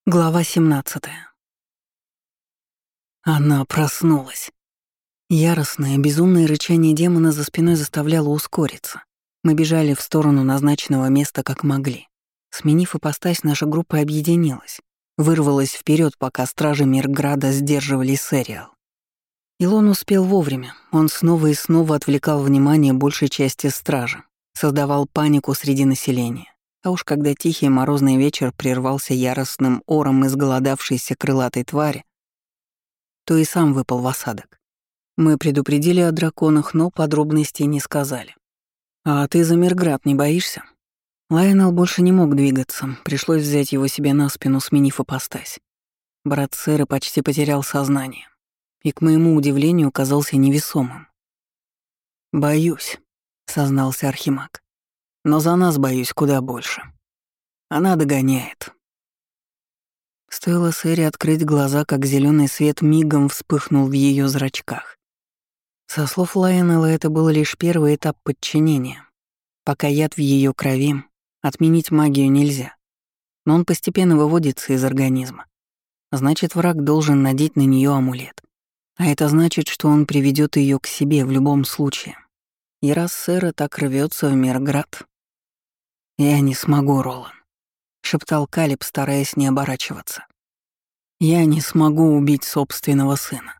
Глава 17. Она проснулась. Яростное, безумное рычание демона за спиной заставляло ускориться. Мы бежали в сторону назначенного места как могли. Сменив ипостась, наша группа объединилась. Вырвалась вперед, пока стражи Мирграда сдерживали Сериал. Илон успел вовремя. Он снова и снова отвлекал внимание большей части стражи, создавал панику среди населения. А уж когда тихий морозный вечер прервался яростным ором изголодавшейся крылатой твари, то и сам выпал в осадок. Мы предупредили о драконах, но подробностей не сказали. «А ты за Мирград не боишься?» Лайонел больше не мог двигаться, пришлось взять его себе на спину, сменив ипостась. Брат Сэры почти потерял сознание и, к моему удивлению, казался невесомым. «Боюсь», — сознался Архимаг. «Но за нас боюсь куда больше. Она догоняет». Стоило Сэре открыть глаза, как зеленый свет мигом вспыхнул в ее зрачках. Со слов Лайонелла, это был лишь первый этап подчинения. Пока яд в ее крови, отменить магию нельзя. Но он постепенно выводится из организма. Значит, враг должен надеть на нее амулет. А это значит, что он приведет ее к себе в любом случае. И раз Сэра так рвется в Мирград... «Я не смогу, Ролан», — шептал Калиб, стараясь не оборачиваться. «Я не смогу убить собственного сына.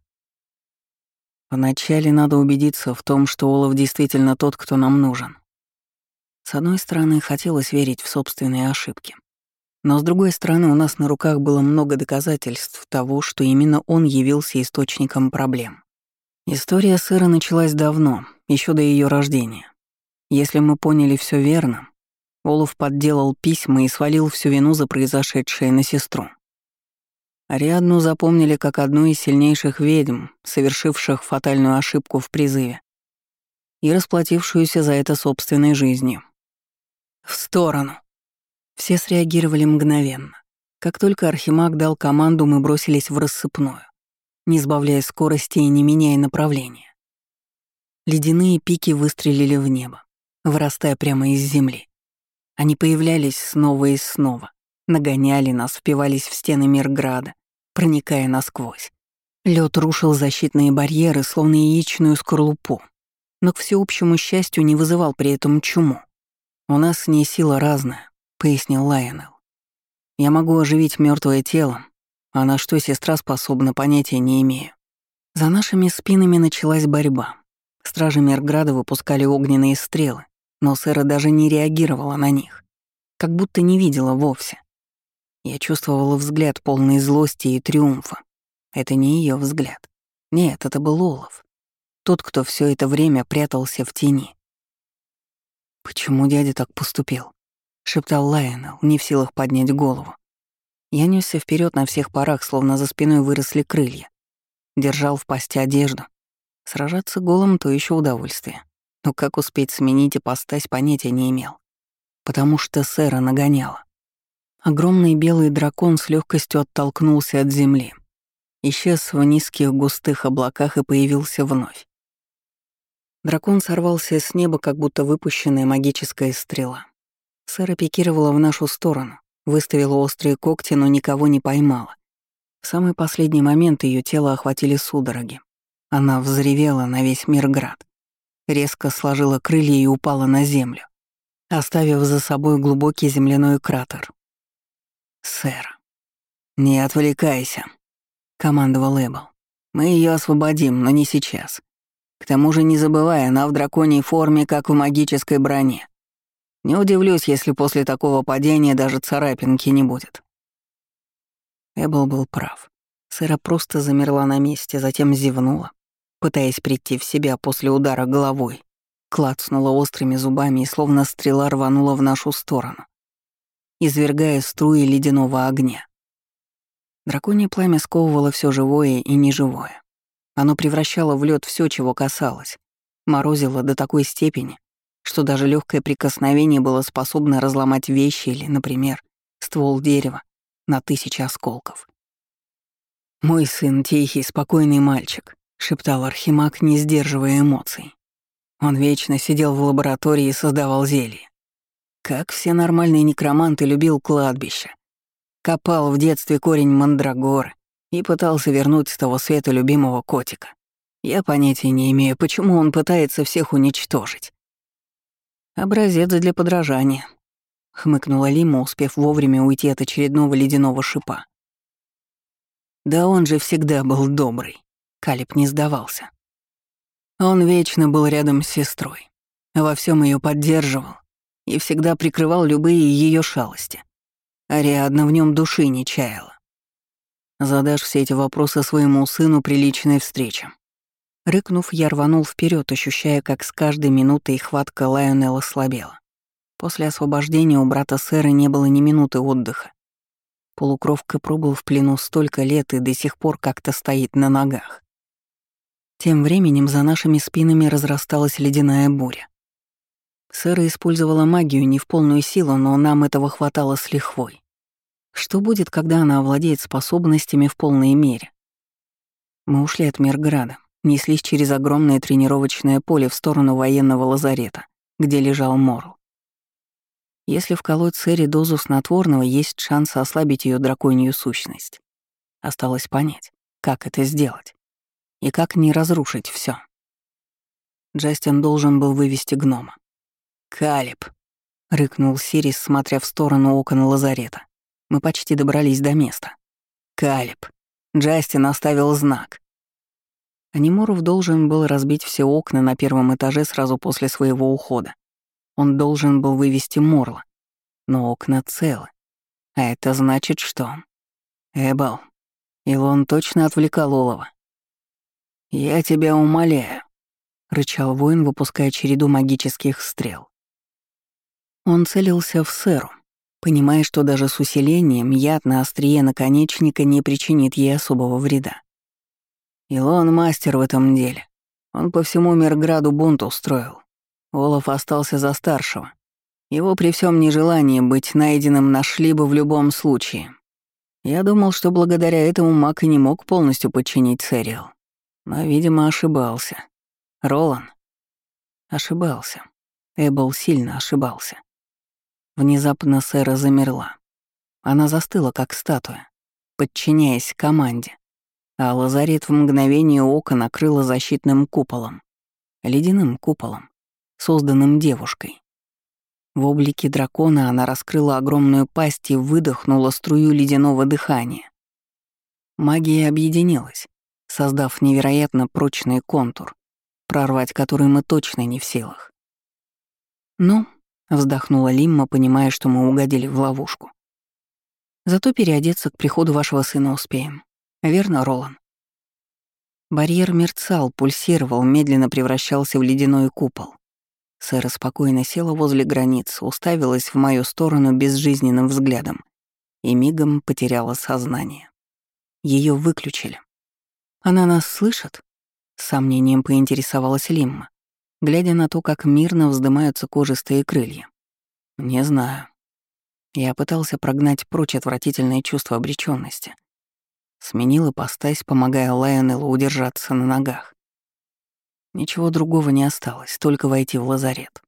Вначале надо убедиться в том, что Олаф действительно тот, кто нам нужен». С одной стороны, хотелось верить в собственные ошибки. Но с другой стороны, у нас на руках было много доказательств того, что именно он явился источником проблем. История Сэра началась давно, еще до ее рождения. Если мы поняли все верно, Олаф подделал письма и свалил всю вину за произошедшее на сестру. Ариадну запомнили как одну из сильнейших ведьм, совершивших фатальную ошибку в призыве и расплатившуюся за это собственной жизнью. «В сторону!» Все среагировали мгновенно. Как только Архимаг дал команду, мы бросились в рассыпную, не сбавляя скорости и не меняя направления. Ледяные пики выстрелили в небо, вырастая прямо из земли. Они появлялись снова и снова, нагоняли нас, впивались в стены Мирграда, проникая насквозь. Лед рушил защитные барьеры, словно яичную скорлупу, но, к всеобщему счастью, не вызывал при этом чуму. «У нас с ней сила разная», — пояснил Лайонелл. «Я могу оживить мертвое тело, а на что сестра способна, понятия не имею». За нашими спинами началась борьба. Стражи Мирграда выпускали огненные стрелы, но Сэра даже не реагировала на них, как будто не видела вовсе. Я чувствовала взгляд полный злости и триумфа. Это не ее взгляд. Нет, это был Олаф. Тот, кто все это время прятался в тени. «Почему дядя так поступил?» — шептал Лайонелл, не в силах поднять голову. Я нёсся вперед на всех парах, словно за спиной выросли крылья. Держал в пасти одежду. Сражаться голым — то еще удовольствие. Но как успеть сменить ипостась, понятия не имел. Потому что Сэра нагоняла. Огромный белый дракон с легкостью оттолкнулся от земли. Исчез в низких густых облаках и появился вновь. Дракон сорвался с неба, как будто выпущенная магическая стрела. Сэра пикировала в нашу сторону, выставила острые когти, но никого не поймала. В самый последний момент ее тело охватили судороги. Она взревела на весь Мирград, резко сложила крылья и упала на землю, оставив за собой глубокий земляной кратер. «Сэр, не отвлекайся», — командовал Эббл. «Мы ее освободим, но не сейчас. К тому же не забывай, она в драконьей форме, как в магической броне. Не удивлюсь, если после такого падения даже царапинки не будет». Эббл был прав. Сэра просто замерла на месте, затем зевнула, пытаясь прийти в себя после удара головой, клацнула острыми зубами и словно стрела рванула в нашу сторону, извергая струи ледяного огня. Драконье пламя сковывало все живое и неживое. Оно превращало в лед все, чего касалось, морозило до такой степени, что даже легкое прикосновение было способно разломать вещи или, например, ствол дерева на 1000 осколков. «Мой сын — тихий, спокойный мальчик», — шептал Архимаг, не сдерживая эмоций. Он вечно сидел в лаборатории и создавал зелья. Как все нормальные некроманты, любил кладбище. Копал в детстве корень мандрагоры и пытался вернуть с того света любимого котика. Я понятия не имею, почему он пытается всех уничтожить. Образец для подражания, хмыкнула Лима, успев вовремя уйти от очередного ледяного шипа. Да он же всегда был добрый. Калиб не сдавался. Он вечно был рядом с сестрой, во всем ее поддерживал и всегда прикрывал любые ее шалости. Ариадна в нем души не чаяла. Задашь все эти вопросы своему сыну при личной встрече. Рыкнув, я рванул вперед, ощущая, как с каждой минутой хватка Лайонелла слабела. После освобождения у брата сэра не было ни минуты отдыха. Полукровка пробыл в плену столько лет и до сих пор как-то стоит на ногах. Тем временем за нашими спинами разрасталась ледяная буря. Сэра использовала магию не в полную силу, но нам этого хватало с лихвой. Что будет, когда она овладеет способностями в полной мере? Мы ушли от Мирграда, неслись через огромное тренировочное поле в сторону военного лазарета, где лежал Морл. Если вколоть Сэре дозу снотворного, есть шанс ослабить ее драконью сущность. Осталось понять, как это сделать и как не разрушить все. Джастин должен был вывести гнома. «Калиб!» — рыкнул Сирис, смотря в сторону окон лазарета. Мы почти добрались до места. «Калиб!» Джастин оставил знак. Аниморов должен был разбить все окна на первом этаже сразу после своего ухода. Он должен был вывести Морла. Но окна целы. А это значит, что... Эбал. Илон точно отвлекал Олова. «Я тебя умоляю», — рычал воин, выпуская череду магических стрел. Он целился в Сэру, понимая, что даже с усилением яд на острие наконечника не причинит ей особого вреда. Илон мастер в этом деле. Он по всему Мирграду бунт устроил. Олаф остался за старшего. Его при всем нежелании быть найденным нашли бы в любом случае. Я думал, что благодаря этому маг и не мог полностью подчинить Сэриэл. Но, видимо, ошибался. Ролан ошибался. Эббл сильно ошибался. Внезапно Сэра замерла. Она застыла, как статуя, подчиняясь команде, а лазарет в мгновение ока накрыло защитным куполом, ледяным куполом, созданным девушкой. В облике дракона она раскрыла огромную пасть и выдохнула струю ледяного дыхания. Магия объединилась, создав невероятно прочный контур, прорвать который мы точно не в силах. «Ну», — вздохнула Лимма, понимая, что мы угодили в ловушку. «Зато переодеться к приходу вашего сына успеем. Верно, Ролан?» Барьер мерцал, пульсировал, медленно превращался в ледяной купол. Сэра спокойно села возле границы, уставилась в мою сторону безжизненным взглядом и мигом потеряла сознание. Ее выключили. «Она нас слышит?» — с сомнением поинтересовалась Лимма, глядя на то, как мирно вздымаются кожистые крылья. «Не знаю». Я пытался прогнать прочь отвратительное чувство обречённости. Сменил ипостась, помогая Лайонеллу удержаться на ногах. Ничего другого не осталось, только войти в лазарет.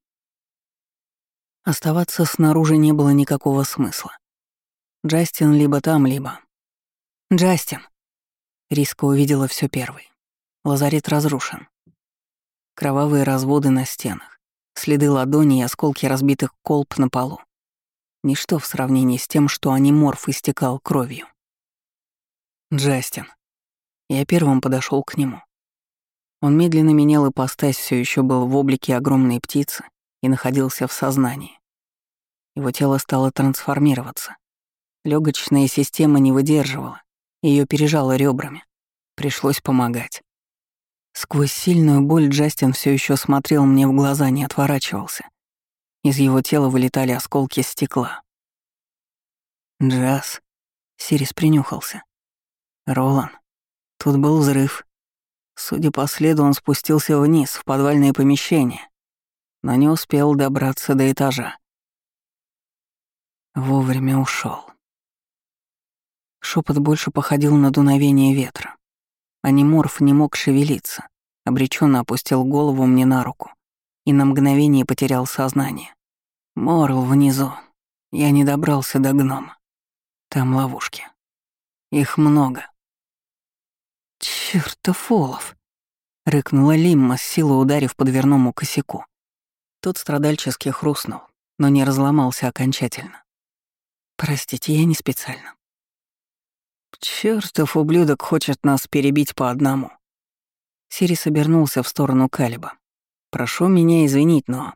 Оставаться снаружи не было никакого смысла. Джастин либо там, либо... «Джастин!» Риска увидела все первой. Лазарет разрушен. Кровавые разводы на стенах, следы ладоней и осколки разбитых колб на полу. Ничто в сравнении с тем, что аниморф истекал кровью. «Джастин». Я первым подошел к нему. Он медленно менял ипостась, все еще был в облике огромной птицы и находился в сознании. Его тело стало трансформироваться. Легочная система не выдерживала, ее пережало ребрами. Пришлось помогать. Сквозь сильную боль Джастин все еще смотрел мне в глаза, не отворачивался. Из его тела вылетали осколки стекла. «Джаз», — Сирис принюхался. «Ролан, тут был взрыв. Судя по следу, он спустился вниз, в подвальное помещение, но не успел добраться до этажа. Вовремя ушел. Шепот больше походил на дуновение ветра. Аниморф не мог шевелиться, обреченно опустил голову мне на руку и на мгновение потерял сознание. Морл внизу. Я не добрался до гнома. Там ловушки. Их много. «Чёртов олов!» — рыкнула Лимма, с силой ударив по дверному косяку. Тот страдальчески хрустнул, но не разломался окончательно. «Простите, я не специально». «Чёртов ублюдок хочет нас перебить по одному». Сирис обернулся в сторону Калиба. «Прошу меня извинить, но...»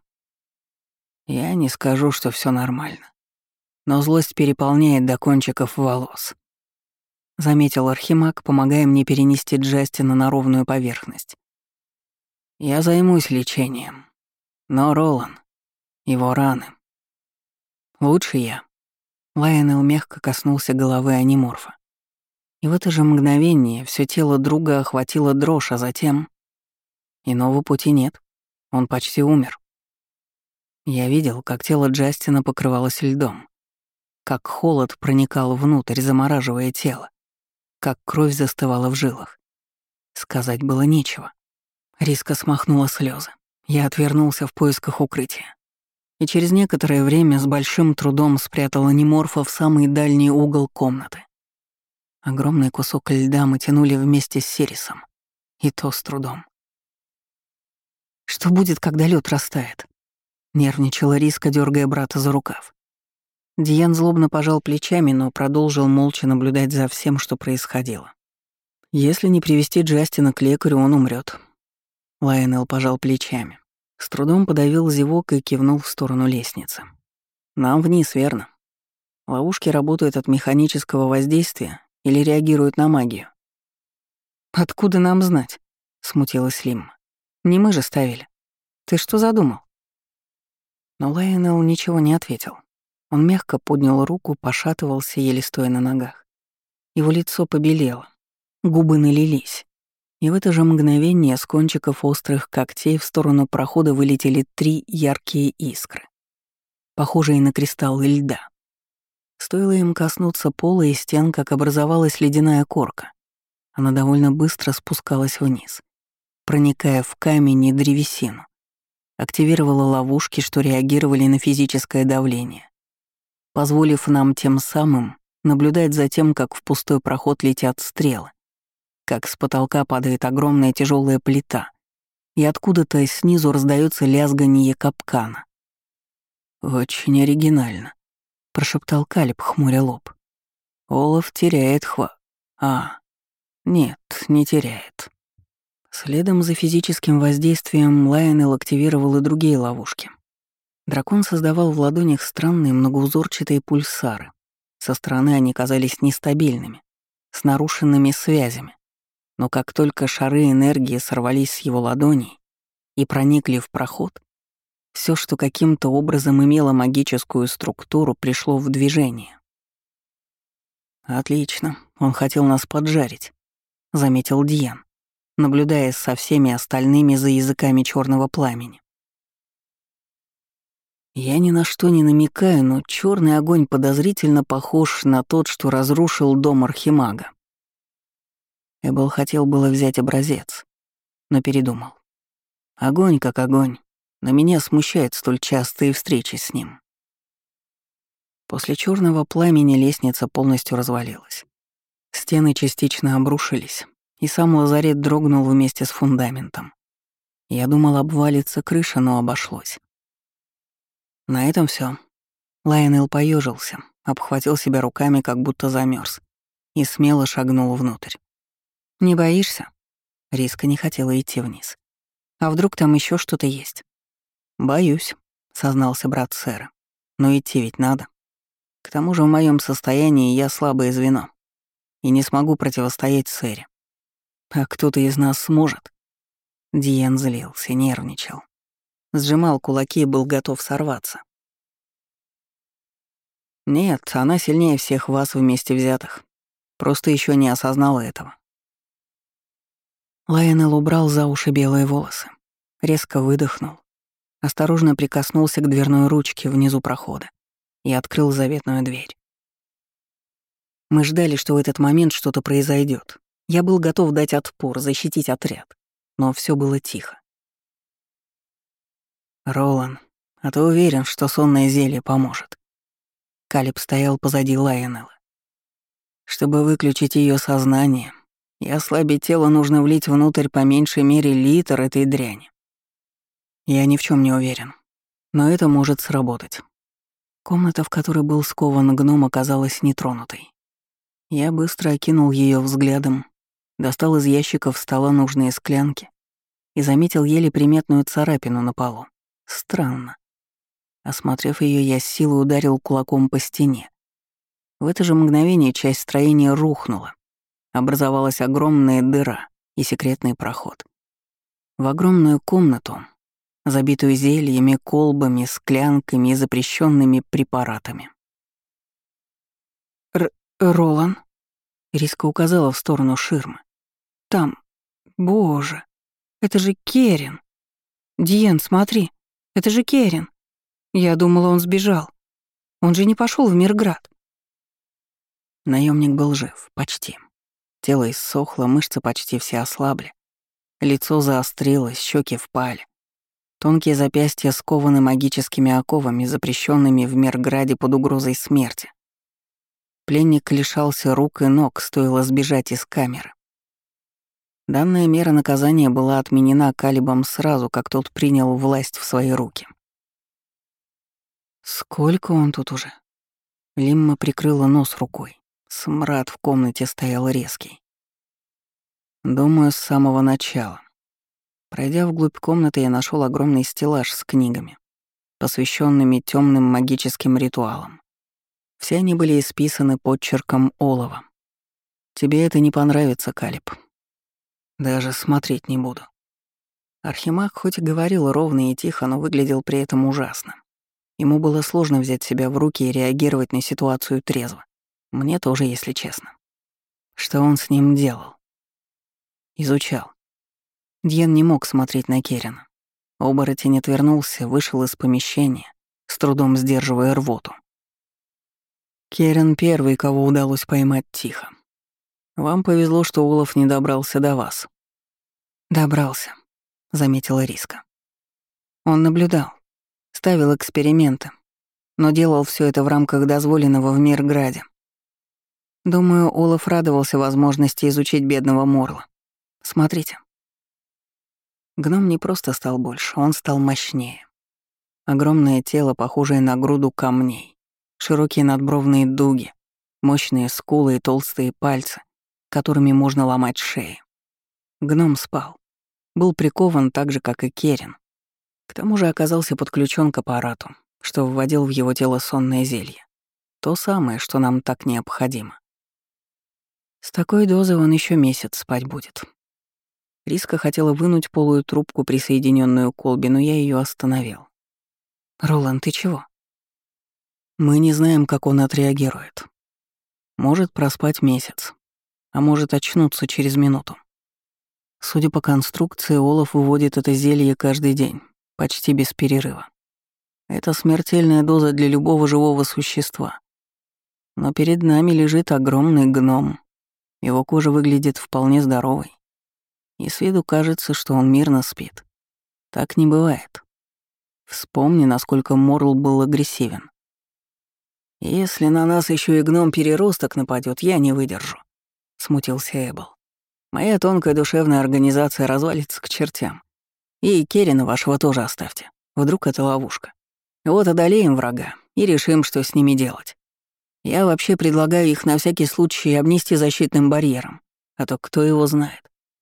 «Я не скажу, что все нормально. Но злость переполняет до кончиков волос», — заметил Архимаг, помогая мне перенести Джастина на ровную поверхность. «Я займусь лечением. Но Ролан, его раны. Лучше я». Лайонел мягко коснулся головы аниморфа. И в это же мгновение все тело друга охватило дрожь, а затем... Иного пути нет. Он почти умер. Я видел, как тело Джастина покрывалось льдом, как холод проникал внутрь, замораживая тело, как кровь застывала в жилах. Сказать было нечего. Риска смахнула слезы. Я отвернулся в поисках укрытия. И через некоторое время с большим трудом спрятал аниморфа в самый дальний угол комнаты. Огромный кусок льда мы тянули вместе с Сирисом. И то с трудом. «Что будет, когда лед растает?» — нервничала Риска, дергая брата за рукав. Диан злобно пожал плечами, но продолжил молча наблюдать за всем, что происходило. «Если не привести Джастина к лекарю, он умрет. Лайонел пожал плечами. С трудом подавил зевок и кивнул в сторону лестницы. «Нам вниз, верно? Ловушки работают от механического воздействия или реагируют на магию?» «Откуда нам знать?» — смутилась Лим. «Не мы же ставили. Ты что задумал?» Но Лайонел ничего не ответил. Он мягко поднял руку, пошатывался, еле стоя на ногах. Его лицо побелело, губы налились. И в это же мгновение с кончиков острых когтей в сторону прохода вылетели 3 яркие искры, похожие на кристаллы льда. Стоило им коснуться пола и стен, как образовалась ледяная корка. Она довольно быстро спускалась вниз, проникая в камень и древесину. Активировала ловушки, что реагировали на физическое давление, позволив нам тем самым наблюдать за тем, как в пустой проход летят стрелы, как с потолка падает огромная тяжелая плита, и откуда-то снизу раздается лязганье капкана. «Очень оригинально», — прошептал Калиб, хмуря лоб. «Олаф теряет нет, не теряет». Следом за физическим воздействием Лайонел активировал и другие ловушки. Дракон создавал в ладонях странные многоузорчатые пульсары. Со стороны они казались нестабильными, с нарушенными связями. Но как только шары энергии сорвались с его ладоней и проникли в проход, все, что каким-то образом имело магическую структуру, пришло в движение. «Отлично, он хотел нас поджарить», — заметил Диан, наблюдая со всеми остальными за языками черного пламени. Я ни на что не намекаю, но черный огонь подозрительно похож на тот, что разрушил дом Архимага. Эббл хотел было взять образец, но передумал. Огонь как огонь, но меня смущают столь частые встречи с ним. После черного пламени лестница полностью развалилась. Стены частично обрушились, и сам лазарет дрогнул вместе с фундаментом. Я думал, обвалится крыша, но обошлось. На этом все. Лайонел поежился, обхватил себя руками, как будто замерз, и смело шагнул внутрь. «Не боишься?» Риска не хотела идти вниз. «А вдруг там еще что-то есть?» «Боюсь», — сознался брат сэра. «Но идти ведь надо. К тому же в моем состоянии я слабое звено и не смогу противостоять сэре. А кто-то из нас сможет». Диен злился, нервничал. Сжимал кулаки и был готов сорваться. «Нет, она сильнее всех вас вместе взятых. Просто еще не осознала этого». Лайонел убрал за уши белые волосы, резко выдохнул, осторожно прикоснулся к дверной ручке внизу прохода и открыл заветную дверь. Мы ждали, что в этот момент что-то произойдет. Я был готов дать отпор, защитить отряд, но все было тихо. «Ролан, а ты уверен, что сонное зелье поможет?» Калиб стоял позади Лайонела, Чтобы выключить ее сознание и ослабить тело, нужно влить внутрь по меньшей мере литр этой дряни. Я ни в чем не уверен, но это может сработать. Комната, в которой был скован гном, оказалась нетронутой. Я быстро окинул ее взглядом, достал из ящиков стола нужные склянки и заметил еле приметную царапину на полу. Странно. Осмотрев ее, я с силой ударил кулаком по стене. В это же мгновение часть строения рухнула. Образовалась огромная дыра и секретный проход. В огромную комнату, забитую зельями, колбами, склянками и запрещенными препаратами. «Ролан?» — Риска указала в сторону ширмы. «Там. Боже, это же Керин! Диен, смотри, это же Керин! Я думала, он сбежал. Он же не пошел в Мирград». Наемник был жив, почти. Тело иссохло, мышцы почти все ослабли. Лицо заострилось, щеки впали. Тонкие запястья скованы магическими оковами, запрещенными в Мирграде под угрозой смерти. Пленник лишался рук и ног, стоило сбежать из камеры. Данная мера наказания была отменена Калибом сразу, как тот принял власть в свои руки. «Сколько он тут уже?» Лимма прикрыла нос рукой. Смрад в комнате стоял резкий. Думаю, с самого начала. Пройдя вглубь комнаты, я нашел огромный стеллаж с книгами, посвященными темным магическим ритуалам. Все они были исписаны подчерком олова. Тебе это не понравится, Калиб. Даже смотреть не буду. Архимаг хоть и говорил ровно и тихо, но выглядел при этом ужасно. Ему было сложно взять себя в руки и реагировать на ситуацию трезво. Мне тоже, если честно. Что он с ним делал? Изучал. Дьен не мог смотреть на Керина. Оборотень отвернулся, вышел из помещения, с трудом сдерживая рвоту. Керин первый, кого удалось поймать тихо. Вам повезло, что Олаф не добрался до вас. Добрался, заметила Риска. Он наблюдал, ставил эксперименты, но делал все это в рамках дозволенного в Мирграде. Думаю, Олаф радовался возможности изучить бедного Морла. Смотрите. Гном не просто стал больше, он стал мощнее. Огромное тело, похожее на груду камней, широкие надбровные дуги, мощные скулы и толстые пальцы, которыми можно ломать шеи. Гном спал. Был прикован так же, как и Керин. К тому же оказался подключен к аппарату, что вводил в его тело сонное зелье. То самое, что нам так необходимо. С такой дозой он еще месяц спать будет. Риска хотела вынуть полую трубку, присоединенную к колбе, но я ее остановил. «Роланд, ты чего?» «Мы не знаем, как он отреагирует. Может проспать месяц, а может очнуться через минуту. Судя по конструкции, Олаф выводит это зелье каждый день, почти без перерыва. Это смертельная доза для любого живого существа. Но перед нами лежит огромный гном. Его кожа выглядит вполне здоровой. И с виду кажется, что он мирно спит. Так не бывает. Вспомни, насколько Морл был агрессивен. «Если на нас еще и гном-переросток нападет, я не выдержу», — смутился Эббл. «Моя тонкая душевная организация развалится к чертям. И Керина вашего тоже оставьте. Вдруг это ловушка. Вот одолеем врага и решим, что с ними делать. Я вообще предлагаю их на всякий случай обнести защитным барьером, а то кто его знает».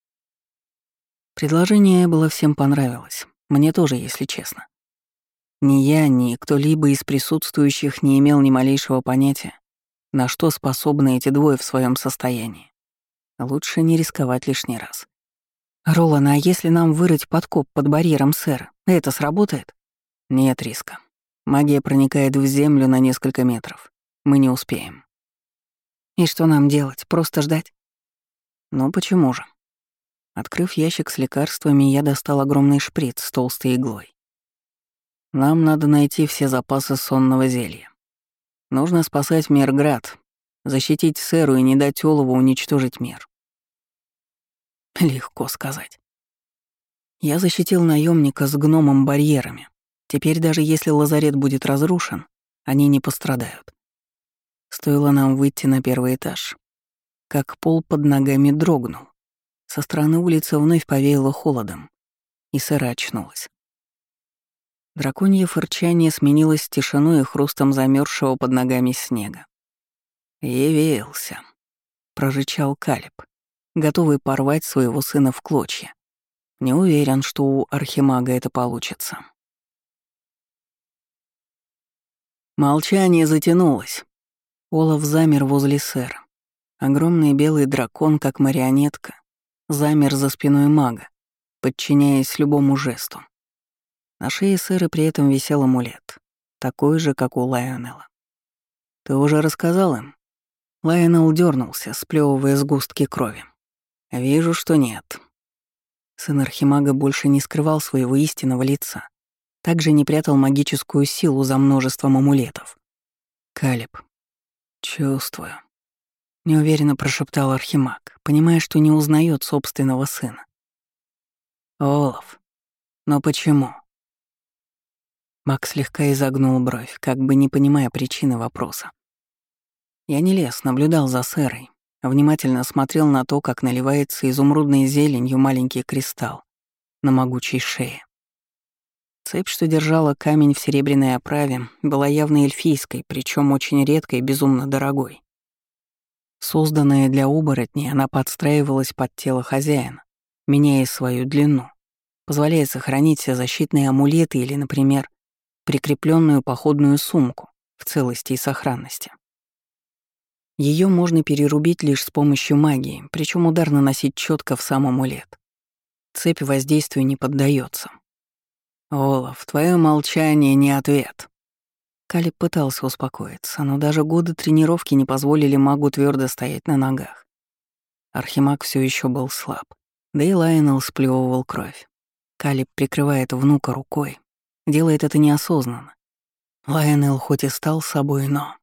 Предложение Эббла всем понравилось. Мне тоже, если честно. Ни я, ни кто-либо из присутствующих не имел ни малейшего понятия, на что способны эти двое в своем состоянии. Лучше не рисковать лишний раз. «Ролан, а если нам вырыть подкоп под барьером сэра, это сработает?» «Нет риска. Магия проникает в землю на несколько метров. Мы не успеем». «И что нам делать? Просто ждать?» «Ну почему же?» Открыв ящик с лекарствами, я достал огромный шприц с толстой иглой. Нам надо найти все запасы сонного зелья. Нужно спасать Мирград, защитить сэру и не дать Олову уничтожить мир. Легко сказать. Я защитил наемника с гномом барьерами. Теперь даже если лазарет будет разрушен, они не пострадают. Стоило нам выйти на первый этаж, как пол под ногами дрогнул. Со стороны улицы вновь повеяло холодом, и Сэра очнулась. Драконье фырчание сменилось тишиной и хрустом замерзшего под ногами снега. «Явился», — прорычал Калиб, готовый порвать своего сына в клочья. Не уверен, что у архимага это получится. Молчание затянулось. Олаф замер возле сэра. Огромный белый дракон, как марионетка, замер за спиной мага, подчиняясь любому жесту. На шее сэра при этом висел амулет, такой же, как у Лайонела. «Ты уже рассказал им?» Лайонел дернулся, сплёвывая сгустки крови. «Вижу, что нет». Сын архимага больше не скрывал своего истинного лица, также не прятал магическую силу за множеством амулетов. «Калиб, чувствую», — неуверенно прошептал архимаг, понимая, что не узнает собственного сына. «Олаф, но почему?» Маг слегка изогнул бровь, как бы не понимая причины вопроса. Я не лез, наблюдал за сэрой, внимательно смотрел на то, как наливается изумрудной зеленью маленький кристалл на могучей шее. Цепь, что держала камень в серебряной оправе, была явно эльфийской, причем очень редкой и безумно дорогой. Созданная для оборотней, она подстраивалась под тело хозяина, меняя свою длину, позволяя сохранить все защитные амулеты или, например, прикрепленную походную сумку в целости и сохранности. Ее можно перерубить лишь с помощью магии, причем удар наносить четко в сам амулет. Цепь воздействию не поддается. «Олаф, твое молчание не ответ». Калиб пытался успокоиться, но даже годы тренировки не позволили магу твердо стоять на ногах. Архимаг все еще был слаб, да и Лайонел сплевывал кровь. Калиб прикрывает внука рукой, делает это неосознанно. Лайонел хоть и стал собой, но...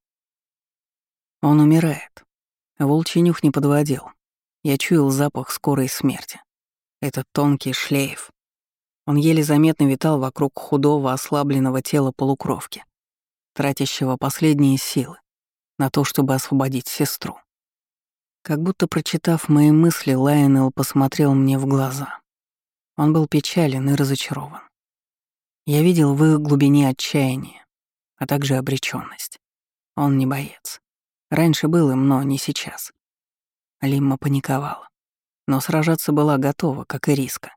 Он умирает. Волчий нюх не подводил. Я чуял запах скорой смерти. Этот тонкий шлейф. Он еле заметно витал вокруг худого, ослабленного тела полукровки, тратящего последние силы на то, чтобы освободить сестру. Как будто прочитав мои мысли, Лайонел посмотрел мне в глаза. Он был печален и разочарован. Я видел в их глубине отчаяние, а также обречённость. Он не боец. Раньше был им, но не сейчас. Лимма паниковала, но сражаться была готова, как и Риска.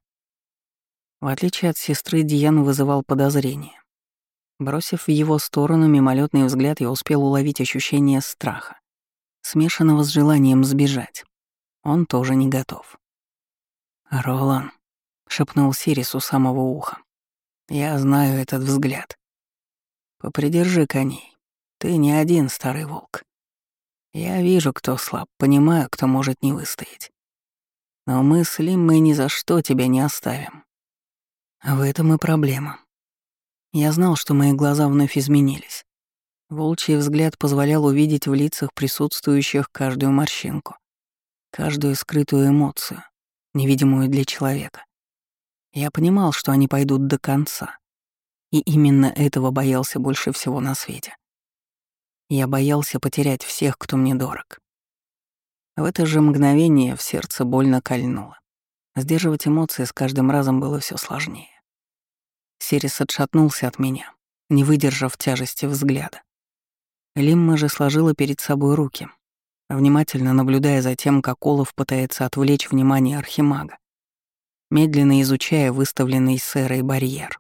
В отличие от сестры, Диан вызывал подозрение. Бросив в его сторону мимолетный взгляд, я успел уловить ощущение страха, смешанного с желанием сбежать. Он тоже не готов. «Ролан», — шепнул Сирис у самого уха, — «я знаю этот взгляд. Попридержи коней. Ты не один, старый волк. Я вижу, кто слаб, понимаю, кто может не выстоять. Но мы с Лиммой ни за что тебя не оставим. В этом и проблема. Я знал, что мои глаза вновь изменились. Волчий взгляд позволял увидеть в лицах присутствующих каждую морщинку, каждую скрытую эмоцию, невидимую для человека. Я понимал, что они пойдут до конца, и именно этого боялся больше всего на свете. Я боялся потерять всех, кто мне дорог. В это же мгновение в сердце больно кольнуло. Сдерживать эмоции с каждым разом было все сложнее. Сирис отшатнулся от меня, не выдержав тяжести взгляда. Лимма же сложила перед собой руки, внимательно наблюдая за тем, как Олаф пытается отвлечь внимание архимага, медленно изучая выставленный сэрой барьер.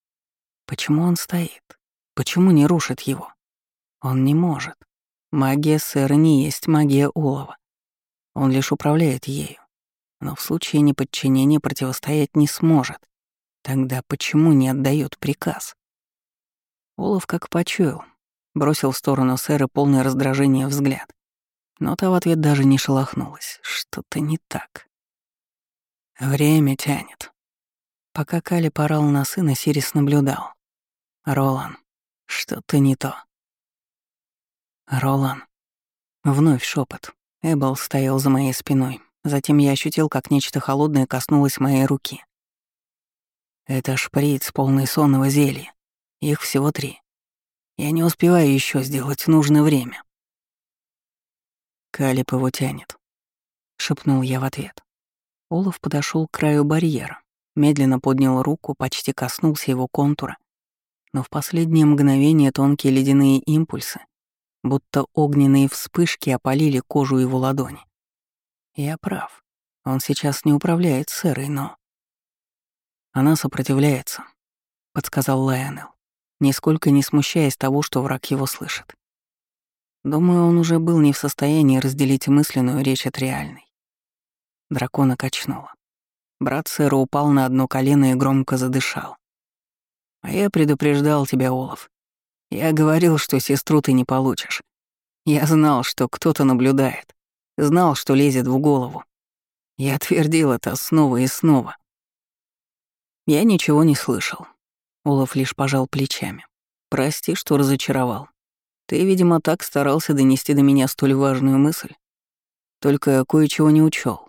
Почему он стоит? Почему не рушит его? Он не может. Магия сэра не есть магия Олова. Он лишь управляет ею. Но в случае неподчинения противостоять не сможет. Тогда почему не отдает приказ? Олаф как почуял, бросил в сторону сэра полный раздражения взгляд. Но та в ответ даже не шелохнулась. Что-то не так. Время тянет. Пока Калиб орал на сына, Сирис наблюдал. «Ролан, что-то не то». «Ролан». Вновь шепот. Эббл стоял за моей спиной. Затем я ощутил, как нечто холодное коснулось моей руки. Это шприц, полный сонного зелья. Их всего 3. Я не успеваю еще сделать нужное время. Калиб его тянет. — шепнул я в ответ. Олаф подошел к краю барьера, медленно поднял руку, почти коснулся его контура, но в последнее мгновение тонкие ледяные импульсы, будто огненные вспышки, опалили кожу его ладони. Я прав. Он сейчас не управляет Сэрой, но... «Она сопротивляется», — подсказал Лайонелл, нисколько не смущаясь того, что враг его слышит. Думаю, он уже был не в состоянии разделить мысленную речь от реальной. Дракона качнуло. Брат сэра упал на одно колено и громко задышал. «А я предупреждал тебя, Олаф. Я говорил, что сестру ты не получишь. Я знал, что кто-то наблюдает. Знал, что лезет в голову. Я твердил это снова и снова». Я ничего не слышал. Олаф лишь пожал плечами. «Прости, что разочаровал. Ты, видимо, так старался донести до меня столь важную мысль. Только кое-чего не учел.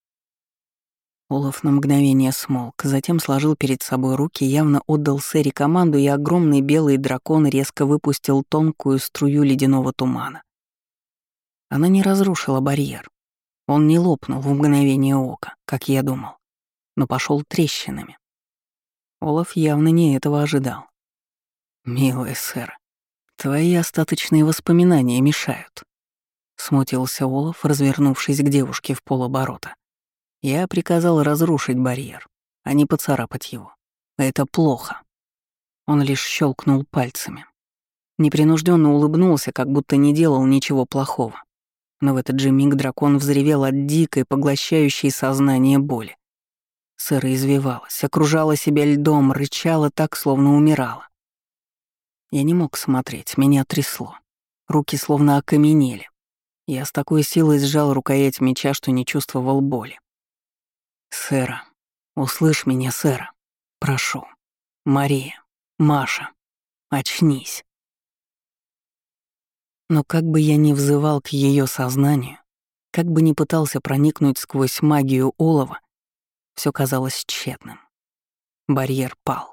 Олаф на мгновение смолк, затем сложил перед собой руки, явно отдал Сэре команду, и огромный белый дракон резко выпустил тонкую струю ледяного тумана. Она не разрушила барьер. Он не лопнул в мгновение ока, как я думал, но пошел трещинами. Олаф явно не этого ожидал. «Милая Сэра, твои остаточные воспоминания мешают», — смутился Олаф, развернувшись к девушке в полоборота. «Я приказал разрушить барьер, а не поцарапать его. Это плохо». Он лишь щелкнул пальцами. Непринужденно улыбнулся, как будто не делал ничего плохого. Но в этот же миг дракон взревел от дикой, поглощающей сознание боли. Сэра извивалась, окружала себя льдом, рычала так, словно умирала. Я не мог смотреть, меня трясло. Руки словно окаменели. Я с такой силой сжал рукоять меча, что не чувствовал боли. «Сэра, услышь меня, Сэра. Прошу. Мария, Маша, очнись». Но как бы я ни взывал к ее сознанию, как бы ни пытался проникнуть сквозь магию олова, все казалось тщетным. Барьер пал.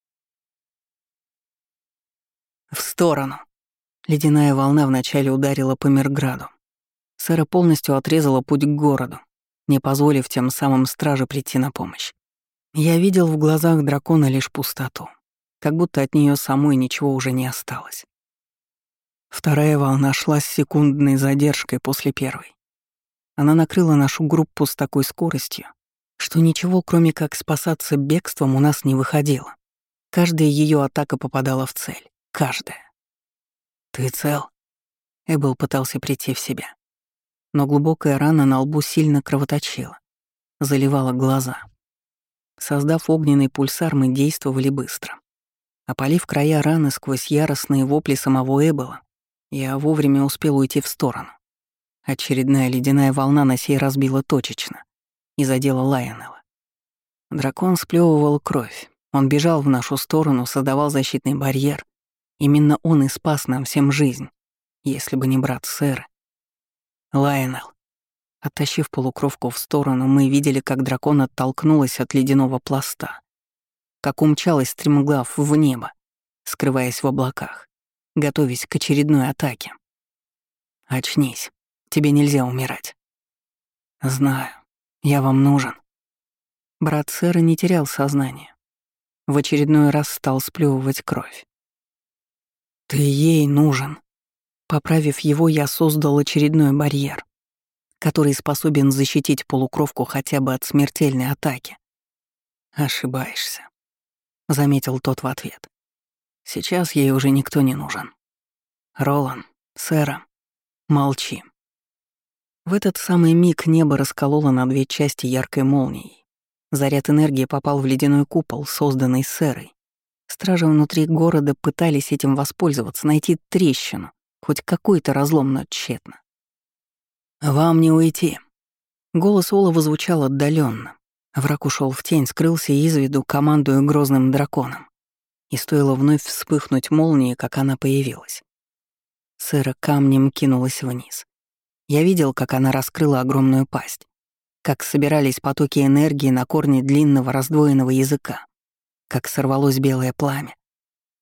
В сторону. Ледяная волна вначале ударила по Мирграду. Сэра полностью отрезала путь к городу, не позволив тем самым страже прийти на помощь. Я видел в глазах дракона лишь пустоту, как будто от нее самой ничего уже не осталось. Вторая волна шла с секундной задержкой после первой. Она накрыла нашу группу с такой скоростью, что ничего, кроме как спасаться бегством, у нас не выходило. Каждая ее атака попадала в цель. Каждая. «Ты цел?» Эббл пытался прийти в себя. Но глубокая рана на лбу сильно кровоточила, заливала глаза. Создав огненный пульсар, мы действовали быстро. Опалив края раны сквозь яростные вопли самого Эббела, я вовремя успел уйти в сторону. Очередная ледяная волна на сей раз била точечно и задела Лайонелла. Дракон сплёвывал кровь. Он бежал в нашу сторону, создавал защитный барьер. Именно он и спас нам всем жизнь, если бы не брат Сэры. Лайонелл. Оттащив полукровку в сторону, мы видели, как дракон оттолкнулась от ледяного пласта, как умчалась стремглав в небо, скрываясь в облаках, готовясь к очередной атаке. «Очнись, тебе нельзя умирать». «Знаю, я вам нужен». Брат Сэры не терял сознание. В очередной раз стал сплёвывать кровь. «Ты ей нужен». Поправив его, я создал очередной барьер, который способен защитить полукровку хотя бы от смертельной атаки. «Ошибаешься», — заметил тот в ответ. «Сейчас ей уже никто не нужен. Ролан, Сэра, молчи». В этот самый миг небо раскололо на две части яркой молнией. Заряд энергии попал в ледяной купол, созданный Сэрой. Стражи внутри города пытались этим воспользоваться, найти трещину, хоть какой-то разлом, но тщетно. «Вам не уйти». Голос Олова звучал отдаленно. Враг ушел в тень, скрылся из виду, командуя грозным драконом. И стоило вновь вспыхнуть молнии, как она появилась. Сэра камнем кинулась вниз. Я видел, как она раскрыла огромную пасть, как собирались потоки энергии на корне длинного раздвоенного языка, как сорвалось белое пламя.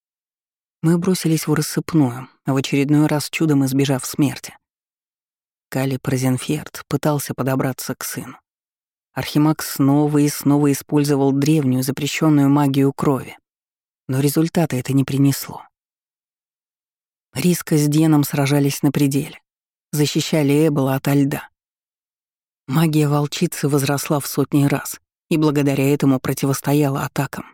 Мы бросились в рассыпную, в очередной раз чудом избежав смерти. Кали Прозенферд пытался подобраться к сыну. Архимаг снова и снова использовал древнюю запрещенную магию крови, но результата это не принесло. Риска с Деном сражались на пределе, защищали Эбола ото льда. Магия волчицы возросла в сотни раз и благодаря этому противостояла атакам.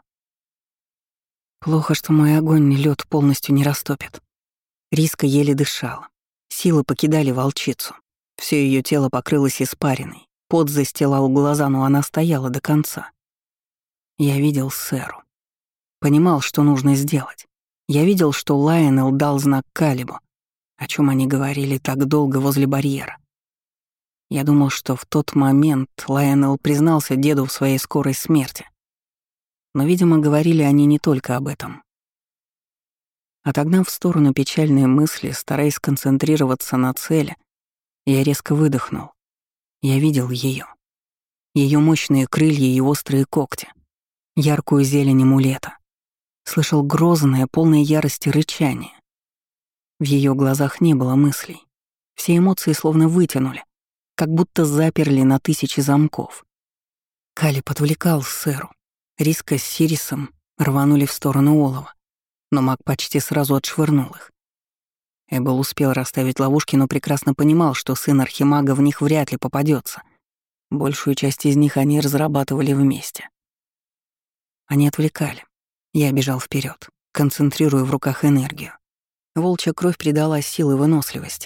Плохо, что мой огонь лед полностью не растопит. Риска еле дышала. Силы покидали волчицу. Все ее тело покрылось испариной. Пот застилал глаза, но она стояла до конца. Я видел Сэру. Понимал, что нужно сделать. Я видел, что Лайонел дал знак Калибу, о чем они говорили так долго возле барьера. Я думал, что в тот момент Лайонел признался деду в своей скорой смерти. Но, видимо, говорили они не только об этом. Отогнав в сторону печальные мысли, стараясь сконцентрироваться на цели, я резко выдохнул. Я видел ее. Ее мощные крылья и острые когти. Яркую зелень амулета. Слышал грозное, полное ярости рычание. В ее глазах не было мыслей. Все эмоции словно вытянули, как будто заперли на 1000 замков. Кали подвлекал Сэру. Риска с Сирисом рванули в сторону олова, но маг почти сразу отшвырнул их. Эббл успел расставить ловушки, но прекрасно понимал, что сын архимага в них вряд ли попадется. Большую часть из них они разрабатывали вместе. Они отвлекали. Я бежал вперед, концентрируя в руках энергию. Волчья кровь придала силы и выносливости.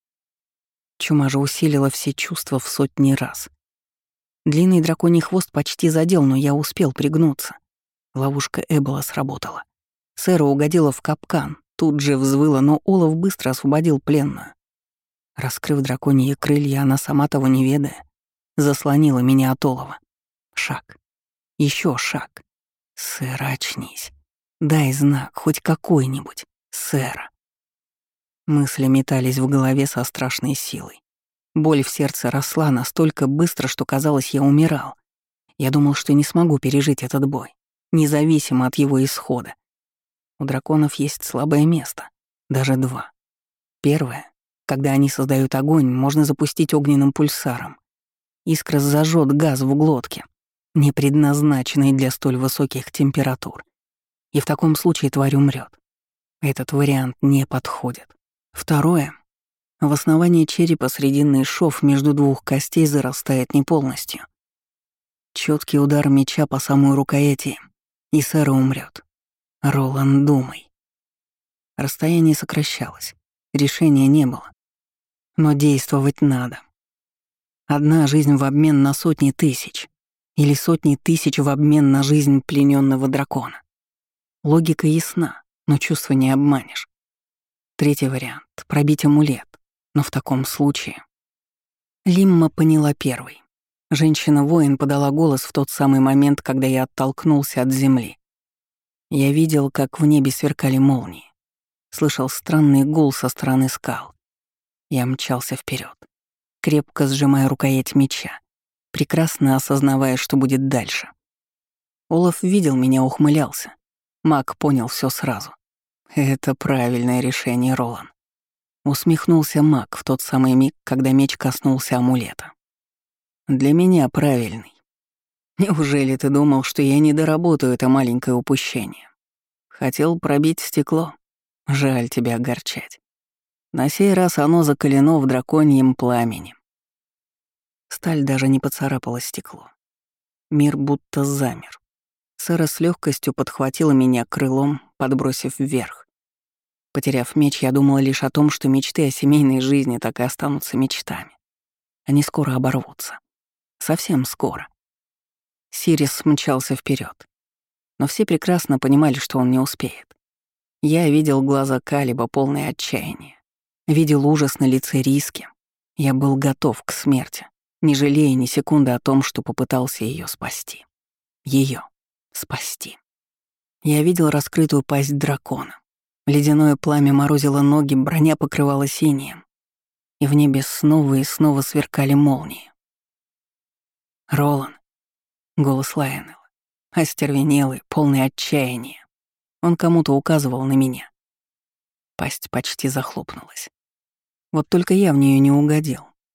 Чума же усилила все чувства в сотни раз. Длинный драконий хвост почти задел, но я успел пригнуться. Ловушка Эбола сработала. Сэра угодила в капкан, тут же взвыла, но олов быстро освободил пленную. Раскрыв драконьи крылья, она, сама того не ведая, заслонила меня от олова. Шаг. Еще шаг. Сэра, очнись. Дай знак, хоть какой-нибудь. Сэра. Мысли метались в голове со страшной силой. Боль в сердце росла настолько быстро, что казалось, я умирал. Я думал, что не смогу пережить этот бой, независимо от его исхода. У драконов есть слабое место, даже два. Первое, когда они создают огонь, можно запустить огненным пульсаром. Искра зажжет газ в глотке, не предназначенный для столь высоких температур. И в таком случае тварь умрет. Этот вариант не подходит. Второе. В основании черепа срединный шов между двух костей зарастает не полностью. Четкий удар меча по самой рукояти, и Сэра умрет. Ролан, думай. Расстояние сокращалось, решения не было. Но действовать надо. Одна жизнь в обмен на сотни тысяч. Или сотни тысяч в обмен на жизнь плененного дракона. Логика ясна, но чувства не обманешь. Третий вариант — пробить амулет. Но в таком случае... Лимма поняла первой. Женщина-воин подала голос в тот самый момент, когда я оттолкнулся от земли. Я видел, как в небе сверкали молнии. Слышал странный гул со стороны скал. Я мчался вперед, крепко сжимая рукоять меча, прекрасно осознавая, что будет дальше. Олаф видел меня, ухмылялся. Маг понял все сразу. «Это правильное решение, Ролан». Усмехнулся маг в тот самый миг, когда меч коснулся амулета. «Для меня правильный. Неужели ты думал, что я не доработаю это маленькое упущение? Хотел пробить стекло? Жаль тебя огорчать. На сей раз оно закалено в драконьем пламени». Сталь даже не поцарапала стекло. Мир будто замер. Сэра с легкостью подхватила меня крылом, подбросив вверх. Потеряв меч, я думала лишь о том, что мечты о семейной жизни так и останутся мечтами. Они скоро оборвутся. Совсем скоро. Сирис мчался вперед, но все прекрасно понимали, что он не успеет. Я видел глаза Калиба, полные отчаяния. Видел ужас на лице Риски. Я был готов к смерти, не жалея ни секунды о том, что попытался ее спасти. Ее спасти. Я видел раскрытую пасть дракона. Ледяное пламя морозило ноги, броня покрывала синим, и в небе снова и снова сверкали молнии. «Ролан», — голос Лайонела, остервенелый, полный отчаяния. Он кому-то указывал на меня. Пасть почти захлопнулась. Вот только я в нее не угодил.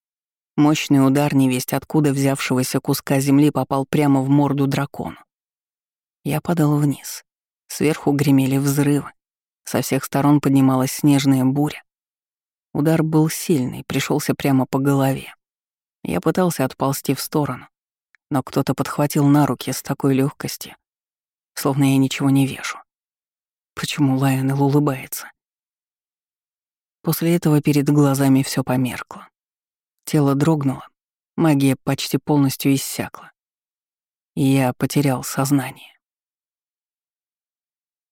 Мощный удар невесть откуда взявшегося куска земли попал прямо в морду дракону. Я падал вниз. Сверху гремели взрывы. Со всех сторон поднималась снежная буря. Удар был сильный, пришелся прямо по голове. Я пытался отползти в сторону, но кто-то подхватил на руки с такой легкостью, словно я ничего не вешу. Почему Лайонел улыбается? После этого перед глазами все померкло. Тело дрогнуло, магия почти полностью иссякла. И я потерял сознание.